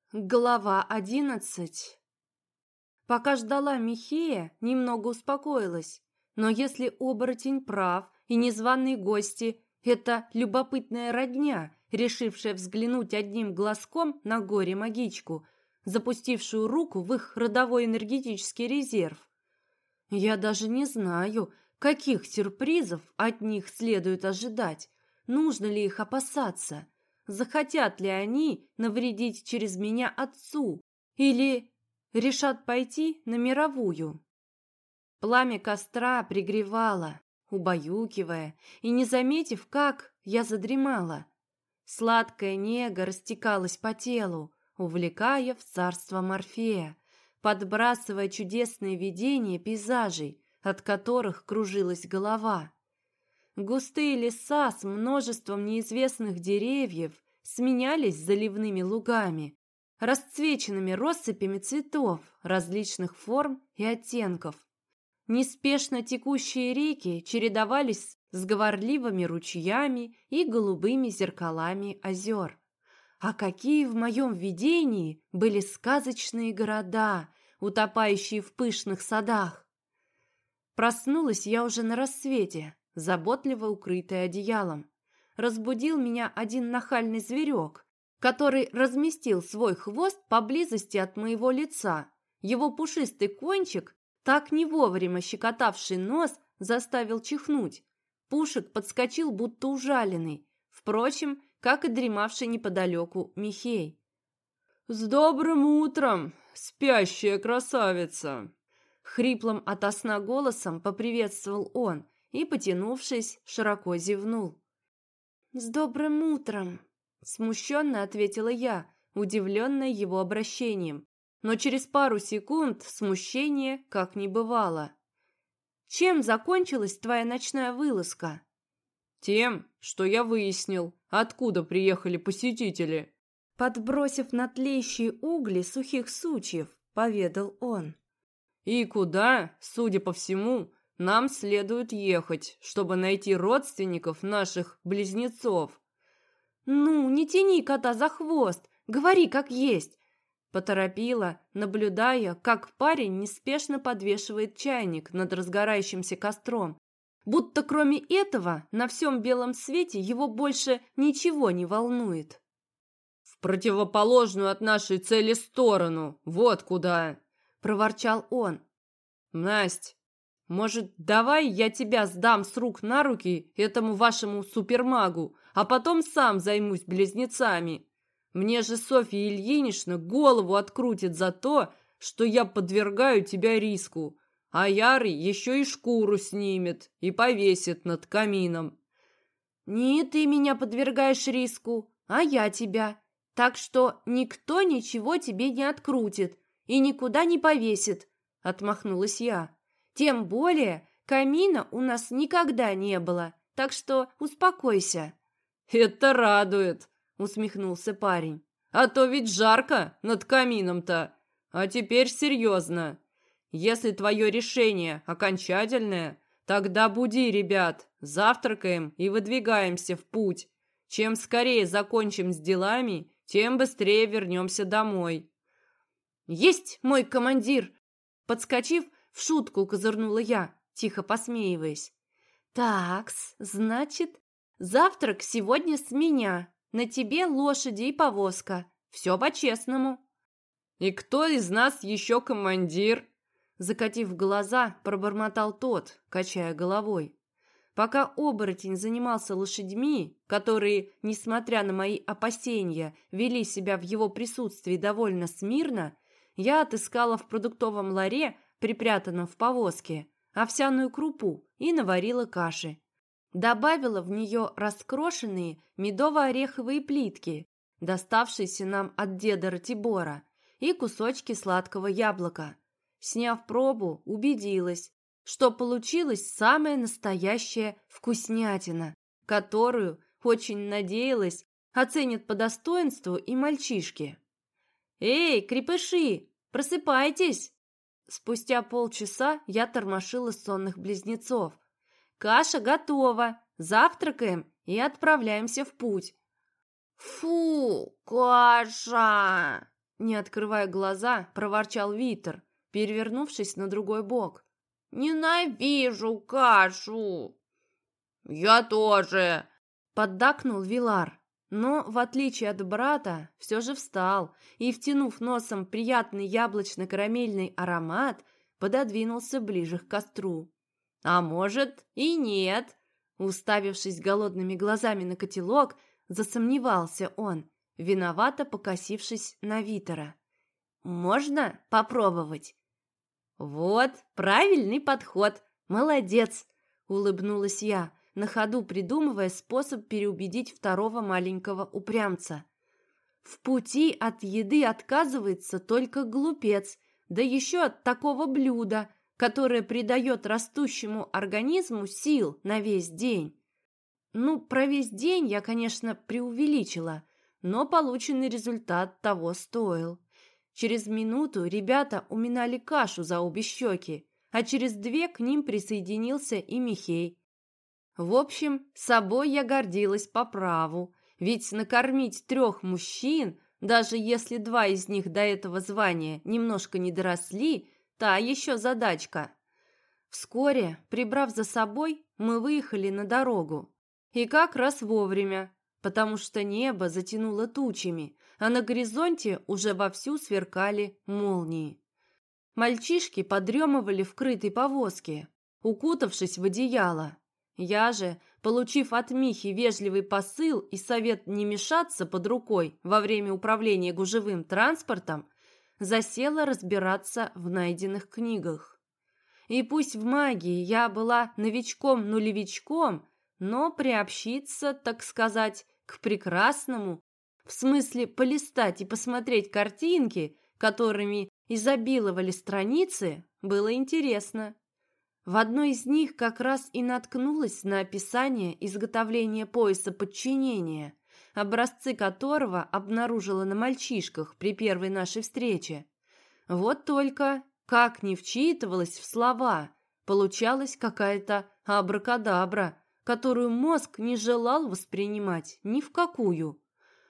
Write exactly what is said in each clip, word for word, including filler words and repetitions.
Глава одиннадцать. Пока ждала Михея, немного успокоилась. Но если оборотень прав, и незваные гости — это любопытная родня, решившая взглянуть одним глазком на горе-магичку, запустившую руку в их родовой энергетический резерв, я даже не знаю, каких сюрпризов от них следует ожидать, нужно ли их опасаться. Захотят ли они навредить через меня отцу или решат пойти на мировую? Пламя костра пригревало, убаюкивая, и не заметив, как я задремала. Сладкая нега растекалась по телу, увлекая в царство Морфея, подбрасывая чудесные видения пейзажей, от которых кружилась голова. Густые леса с множеством неизвестных деревьев сменялись заливными лугами, расцвеченными россыпями цветов различных форм и оттенков. Неспешно текущие реки чередовались с говорливыми ручьями и голубыми зеркалами озер. А какие в моем видении были сказочные города, утопающие в пышных садах! Проснулась я уже на рассвете, заботливо укрытая одеялом. Разбудил меня один нахальный зверек, который разместил свой хвост поблизости от моего лица. Его пушистый кончик, так не вовремя щекотавший нос, заставил чихнуть. Пушек подскочил, будто ужаленный, впрочем, как и дремавший неподалеку Михей. «С добрым утром, спящая красавица!» Хриплым ото сна голосом поприветствовал он и, потянувшись, широко зевнул. «С добрым утром!» — смущенно ответила я, удивленная его обращением. Но через пару секунд смущение как не бывало. «Чем закончилась твоя ночная вылазка?» «Тем, что я выяснил, откуда приехали посетители». Подбросив на тлеющие угли сухих сучьев, поведал он. «И куда, судя по всему, нам следует ехать, чтобы найти родственников наших близнецов». «Ну, не тяни кота за хвост, говори как есть», — поторопила, наблюдая, как парень неспешно подвешивает чайник над разгорающимся костром, будто кроме этого на всем белом свете его больше ничего не волнует. «В противоположную от нашей цели сторону, вот куда!» — проворчал он. «Насть, может, давай я тебя сдам с рук на руки этому вашему супермагу, а потом сам займусь близнецами? Мне же Софья Ильинична голову открутит за то, что я подвергаю тебя риску, а Ярый еще и шкуру снимет и повесит над камином». «Не ты меня подвергаешь риску, а я тебя, так что никто ничего тебе не открутит и никуда не повесит», — отмахнулась я. «Тем более камина у нас никогда не было, так что успокойся». «Это радует», — усмехнулся парень. «А то ведь жарко над камином-то. А теперь серьезно. Если твое решение окончательное, тогда буди ребят, завтракаем и выдвигаемся в путь. Чем скорее закончим с делами, тем быстрее вернемся домой». «Есть, мой командир!» Подскочив, в шутку козырнула я, тихо посмеиваясь. «Такс, значит, завтрак сегодня с меня. На тебе лошади и повозка. Все по-честному». «И кто из нас еще командир?» Закатив глаза, пробормотал тот, качая головой. Пока оборотень занимался лошадьми, которые, несмотря на мои опасения, вели себя в его присутствии довольно смирно, я отыскала в продуктовом ларе, припрятанном в повозке, овсяную крупу и наварила каши. Добавила в нее раскрошенные медово-ореховые плитки, доставшиеся нам от деда Ратибора, и кусочки сладкого яблока. Сняв пробу, убедилась, что получилась самая настоящая вкуснятина, которую, очень надеялась, оценят по достоинству и мальчишки. «Эй, крепыши, просыпайтесь!» Спустя полчаса я тормошила сонных близнецов. «Каша готова, завтракаем и отправляемся в путь». «Фу, каша!» Не открывая глаза, проворчал Витер, перевернувшись на другой бок. «Ненавижу кашу!» «Я тоже!» — поддакнул Вилар. Но, в отличие от брата, все же встал и, втянув носом приятный яблочно-карамельный аромат, пододвинулся ближе к костру. «А может, и нет!» Уставившись голодными глазами на котелок, засомневался он, виновато покосившись на Витера. «Можно попробовать?» «Вот, правильный подход! Молодец!» — улыбнулась я, на ходу придумывая способ переубедить второго маленького упрямца. «В пути от еды отказывается только глупец, да еще от такого блюда, которое придает растущему организму сил на весь день». Ну, про весь день я, конечно, преувеличила, но полученный результат того стоил. Через минуту ребята уминали кашу за обе щеки, а через две к ним присоединился и Михей. В общем, собой я гордилась по праву, ведь накормить трех мужчин, даже если два из них до этого звания немножко не доросли, та еще задачка. Вскоре, прибрав за собой, мы выехали на дорогу. И как раз вовремя, потому что небо затянуло тучами, а на горизонте уже вовсю сверкали молнии. Мальчишки подремывали в крытой повозке, укутавшись в одеяло. Я же, получив от Михи вежливый посыл и совет не мешаться под рукой во время управления гужевым транспортом, засела разбираться в найденных книгах. И пусть в магии я была новичком-нулевичком, но приобщиться, так сказать, к прекрасному, в смысле полистать и посмотреть картинки, которыми изобиловали страницы, было интересно. В одной из них как раз и наткнулась на описание изготовления пояса подчинения, образцы которого обнаружила на мальчишках при первой нашей встрече. Вот только, как ни вчитывалась в слова, получалась какая-то абракадабра, которую мозг не желал воспринимать ни в какую.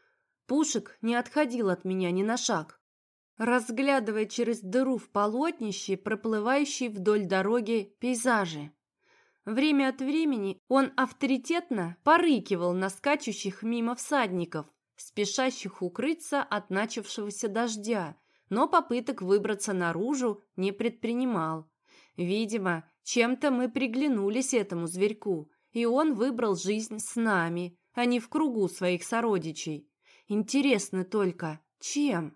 Пушек не отходил от меня ни на шаг, разглядывая через дыру в полотнище проплывающие вдоль дороги пейзажи. Время от времени он авторитетно порыкивал на скачущих мимо всадников, спешащих укрыться от начавшегося дождя, но попыток выбраться наружу не предпринимал. Видимо, чем-то мы приглянулись этому зверьку, и он выбрал жизнь с нами, а не в кругу своих сородичей. Интересно только, чем?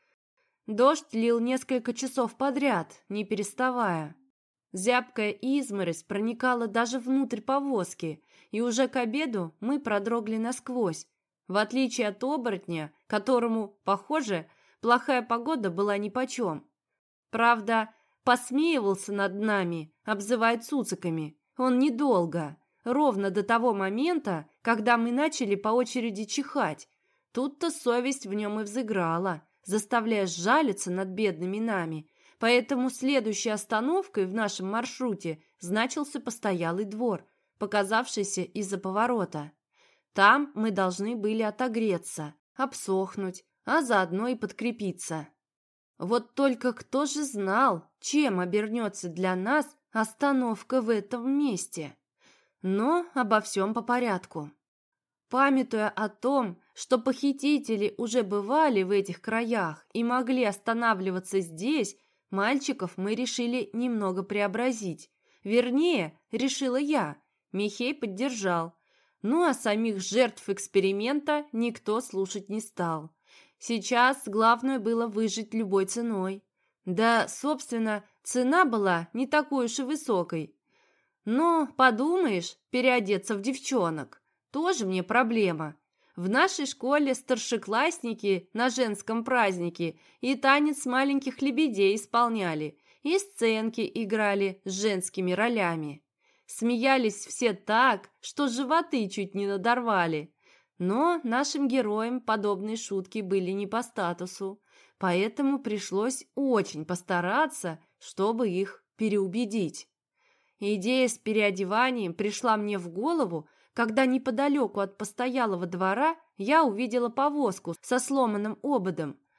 Дождь лил несколько часов подряд, не переставая. Зябкая изморозь проникала даже внутрь повозки, и уже к обеду мы продрогли насквозь, в отличие от оборотня, которому, похоже, плохая погода была нипочем. Правда, посмеивался над нами, обзывая цуциками. Он недолго, ровно до того момента, когда мы начали по очереди чихать. Тут-то совесть в нем и взыграла, заставляя сжалиться над бедными нами. Поэтому следующей остановкой в нашем маршруте значился постоялый двор, показавшийся из-за поворота. Там мы должны были отогреться, обсохнуть, а заодно и подкрепиться. Вот только кто же знал, чем обернется для нас остановка в этом месте? Но обо всем по порядку. Памятуя о том, что похитители уже бывали в этих краях и могли останавливаться здесь, мальчиков мы решили немного преобразить. Вернее, решила я, Михей поддержал. Ну а самих жертв эксперимента никто слушать не стал. Сейчас главное было выжить любой ценой. Да, собственно, цена была не такой уж и высокой. Но, подумаешь, переодеться в девчонок тоже мне проблема. В нашей школе старшеклассники на женском празднике и танец маленьких лебедей исполняли, и сценки играли с женскими ролями. Смеялись все так, что животы чуть не надорвали. Но нашим героям подобные шутки были не по статусу, поэтому пришлось очень постараться, чтобы их переубедить. Идея с переодеванием пришла мне в голову, когда неподалеку от постоялого двора я увидела повозку со сломанным ободом.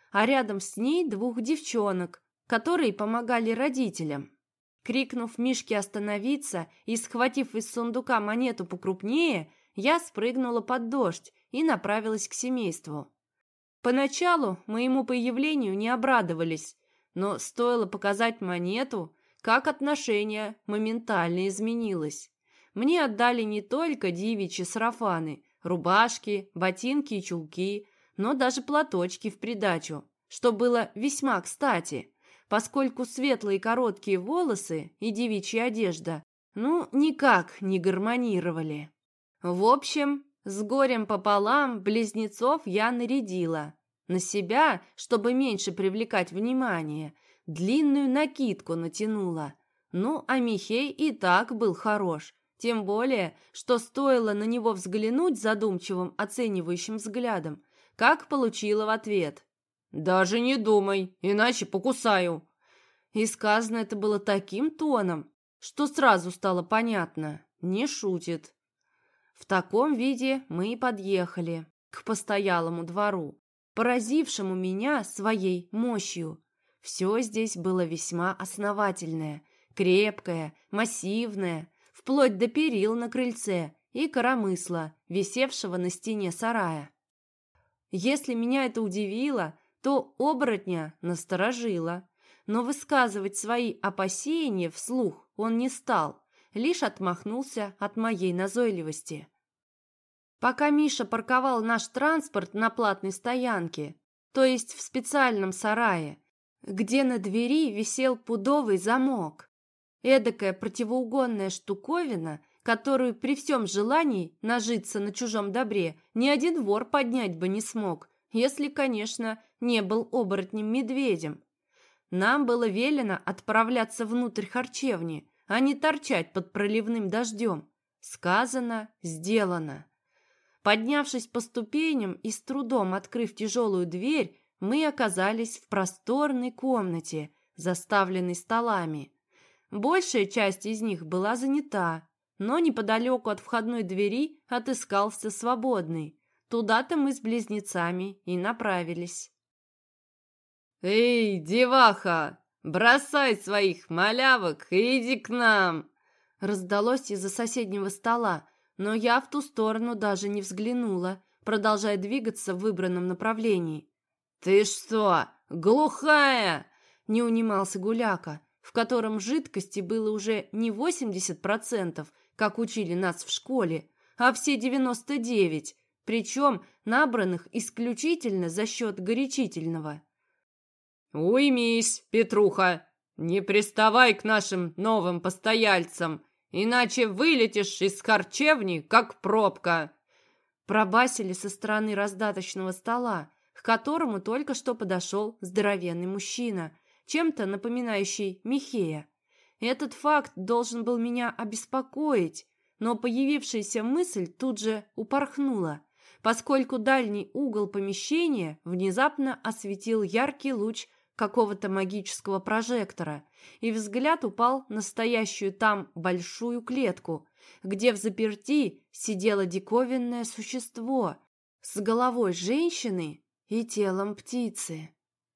а рядом с ней двух девчонок, которые помогали родителям. Крикнув Мишке остановиться и схватив из сундука монету покрупнее, я спрыгнула под дождь и направилась к семейству. Поначалу моему появлению не обрадовались, но стоило показать монету, как отношение моментально изменилось. Мне отдали не только девичьи сарафаны, рубашки, ботинки и чулки, но даже платочки в придачу, что было весьма кстати, поскольку светлые короткие волосы и девичья одежда ну никак не гармонировали. В общем, с горем пополам близнецов я нарядила. На себя, чтобы меньше привлекать внимание, длинную накидку натянула. Ну, а Михей и так был хорош. Тем более, что стоило на него взглянуть задумчивым оценивающим взглядом, как получила в ответ. «Даже не думай, иначе покусаю». И сказано это было таким тоном, что сразу стало понятно, не шутит. В таком виде мы и подъехали к постоялому двору, поразившему меня своей мощью. Все здесь было весьма основательное, крепкое, массивное, вплоть до перил на крыльце и коромысла, висевшего на стене сарая. Если меня это удивило, то оборотня насторожило, но высказывать свои опасения вслух он не стал, лишь отмахнулся от моей назойливости. Пока Миша парковал наш транспорт на платной стоянке, то есть в специальном сарае, где на двери висел пудовый замок, эдакая противоугонная штуковина, которую при всем желании нажиться на чужом добре ни один вор поднять бы не смог, если, конечно, не был оборотнем-медведем. Нам было велено отправляться внутрь харчевни, а не торчать под проливным дождем. Сказано, сделано. Поднявшись по ступеням и с трудом открыв тяжелую дверь, мы оказались в просторной комнате, заставленной столами. Большая часть из них была занята, но неподалеку от входной двери отыскался свободный. Туда-то мы с близнецами и направились. «Эй, деваха, бросай своих малявок и иди к нам!» Раздалось из-за соседнего стола, но я в ту сторону даже не взглянула, продолжая двигаться в выбранном направлении. «Ты что, глухая?» — не унимался Гуляка, в котором жидкости было уже не восемьдесят процентов, как учили нас в школе, а все девяносто девять процентов, причем набранных исключительно за счет горячительного. «Уймись, Петруха, не приставай к нашим новым постояльцам, иначе вылетишь из харчевни, как пробка!» Пробасили со стороны раздаточного стола, к которому только что подошел здоровенный мужчина, чем-то напоминающий Михея. Этот факт должен был меня обеспокоить, но появившаяся мысль тут же упорхнула, поскольку дальний угол помещения внезапно осветил яркий луч какого-то магического прожектора, и взгляд упал на стоящую там большую клетку, где взаперти сидело диковинное существо с головой женщины и телом птицы.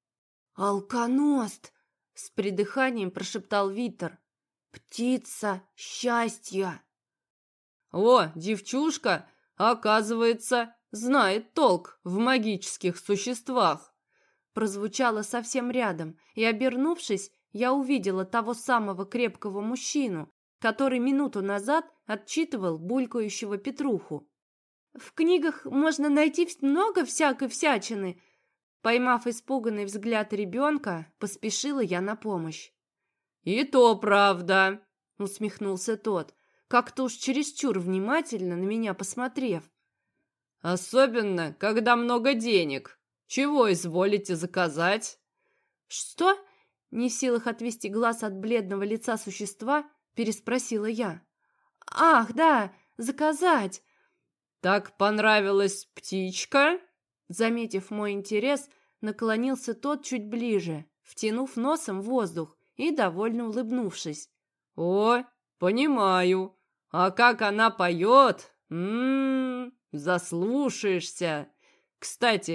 «Алконост!» — с придыханием прошептал Витер. «Птица счастья!» «О, девчушка, оказывается, знает толк в магических существах!» Прозвучало совсем рядом, и, обернувшись, я увидела того самого крепкого мужчину, который минуту назад отчитывал булькающего Петруху. «В книгах можно найти много всякой всячины!» Поймав испуганный взгляд ребенка, поспешила я на помощь. «И то правда!» — усмехнулся тот, как-то уж чересчур внимательно на меня посмотрев. «Особенно, когда много денег. Чего изволите заказать?» «Что?» — не в силах отвести глаз от бледного лица существа, переспросила я. «Ах, да, заказать!» «Так понравилась птичка?» Заметив мой интерес, наклонился тот чуть ближе, втянув носом воздух и довольно улыбнувшись. «О, понимаю. А как она поет? М-м-м, заслушаешься. Кстати,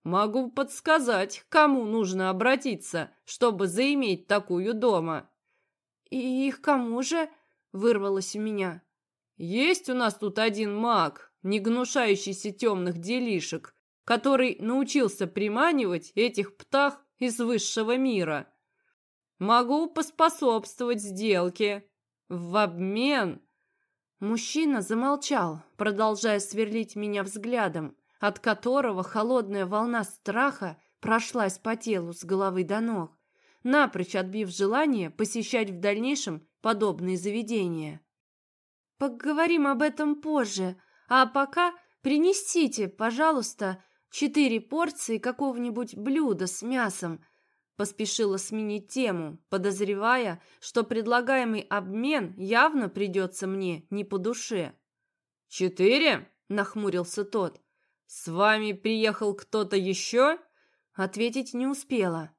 Могу подсказать, к кому нужно обратиться, чтобы заиметь такую дома». «И их кому же?» — вырвалось у меня. «Есть у нас тут один маг, не гнушающийся темных делишек, который научился приманивать этих птах из высшего мира. Могу поспособствовать сделке. В обмен...» Мужчина замолчал, продолжая сверлить меня взглядом, от которого холодная волна страха прошлась по телу с головы до ног, напрочь отбив желание посещать в дальнейшем подобные заведения. «Поговорим об этом позже, а пока принесите, пожалуйста, четыре порции какого-нибудь блюда с мясом», поспешила сменить тему, подозревая, что предлагаемый обмен явно придется мне не по душе. «Четыре?» — нахмурился тот. «С вами приехал кто-то еще?» Ответить не успела.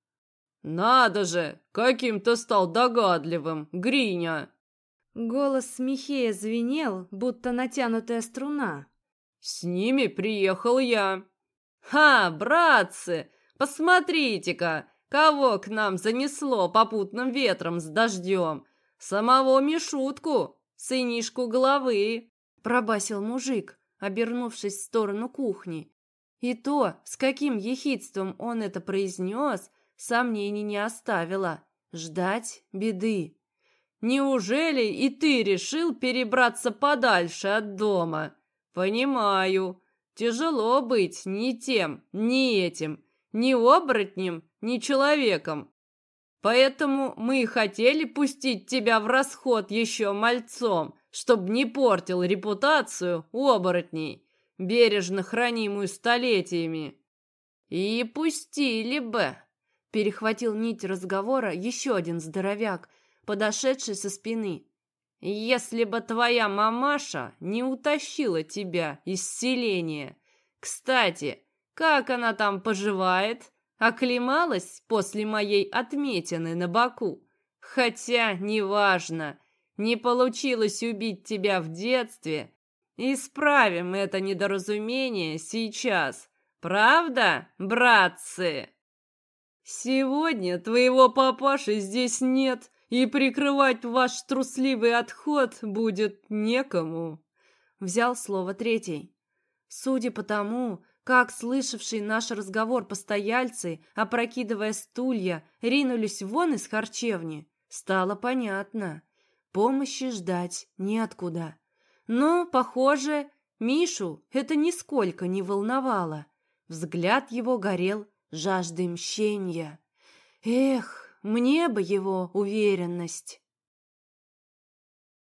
«Надо же, каким ты стал догадливым, Гриня!» Голос Михея звенел, будто натянутая струна. «С ними приехал я». «Ха, братцы, посмотрите-ка, кого к нам занесло попутным ветром с дождем! Самого Мишутку, сынишку головы!» Пробасил мужик, обернувшись в сторону кухни. И то, с каким ехидством он это произнес, сомнений не оставило. Ждать беды. «Неужели и ты решил перебраться подальше от дома? Понимаю, тяжело быть ни тем, ни этим, ни оборотнем, ни человеком. Поэтому мы и хотели пустить тебя в расход еще мальцом, чтобы не портил репутацию оборотней, бережно хранимую столетиями. И пустили бы», — перехватил нить разговора еще один здоровяк, подошедший со спины. «Если бы твоя мамаша не утащила тебя из селения. Кстати, как она там поживает? Оклемалась после моей отметины на боку? Хотя, неважно, не получилось убить тебя в детстве. Исправим это недоразумение сейчас. Правда, братцы? Сегодня твоего папаши здесь нет, и прикрывать ваш трусливый отход будет некому», — взял слово третий. Судя по тому, как слышавшие наш разговор постояльцы, опрокидывая стулья, ринулись вон из харчевни, стало понятно. Помощи ждать неоткуда. Но, похоже, Мишу это нисколько не волновало. Взгляд его горел жаждой мщения. Эх, мне бы его уверенность.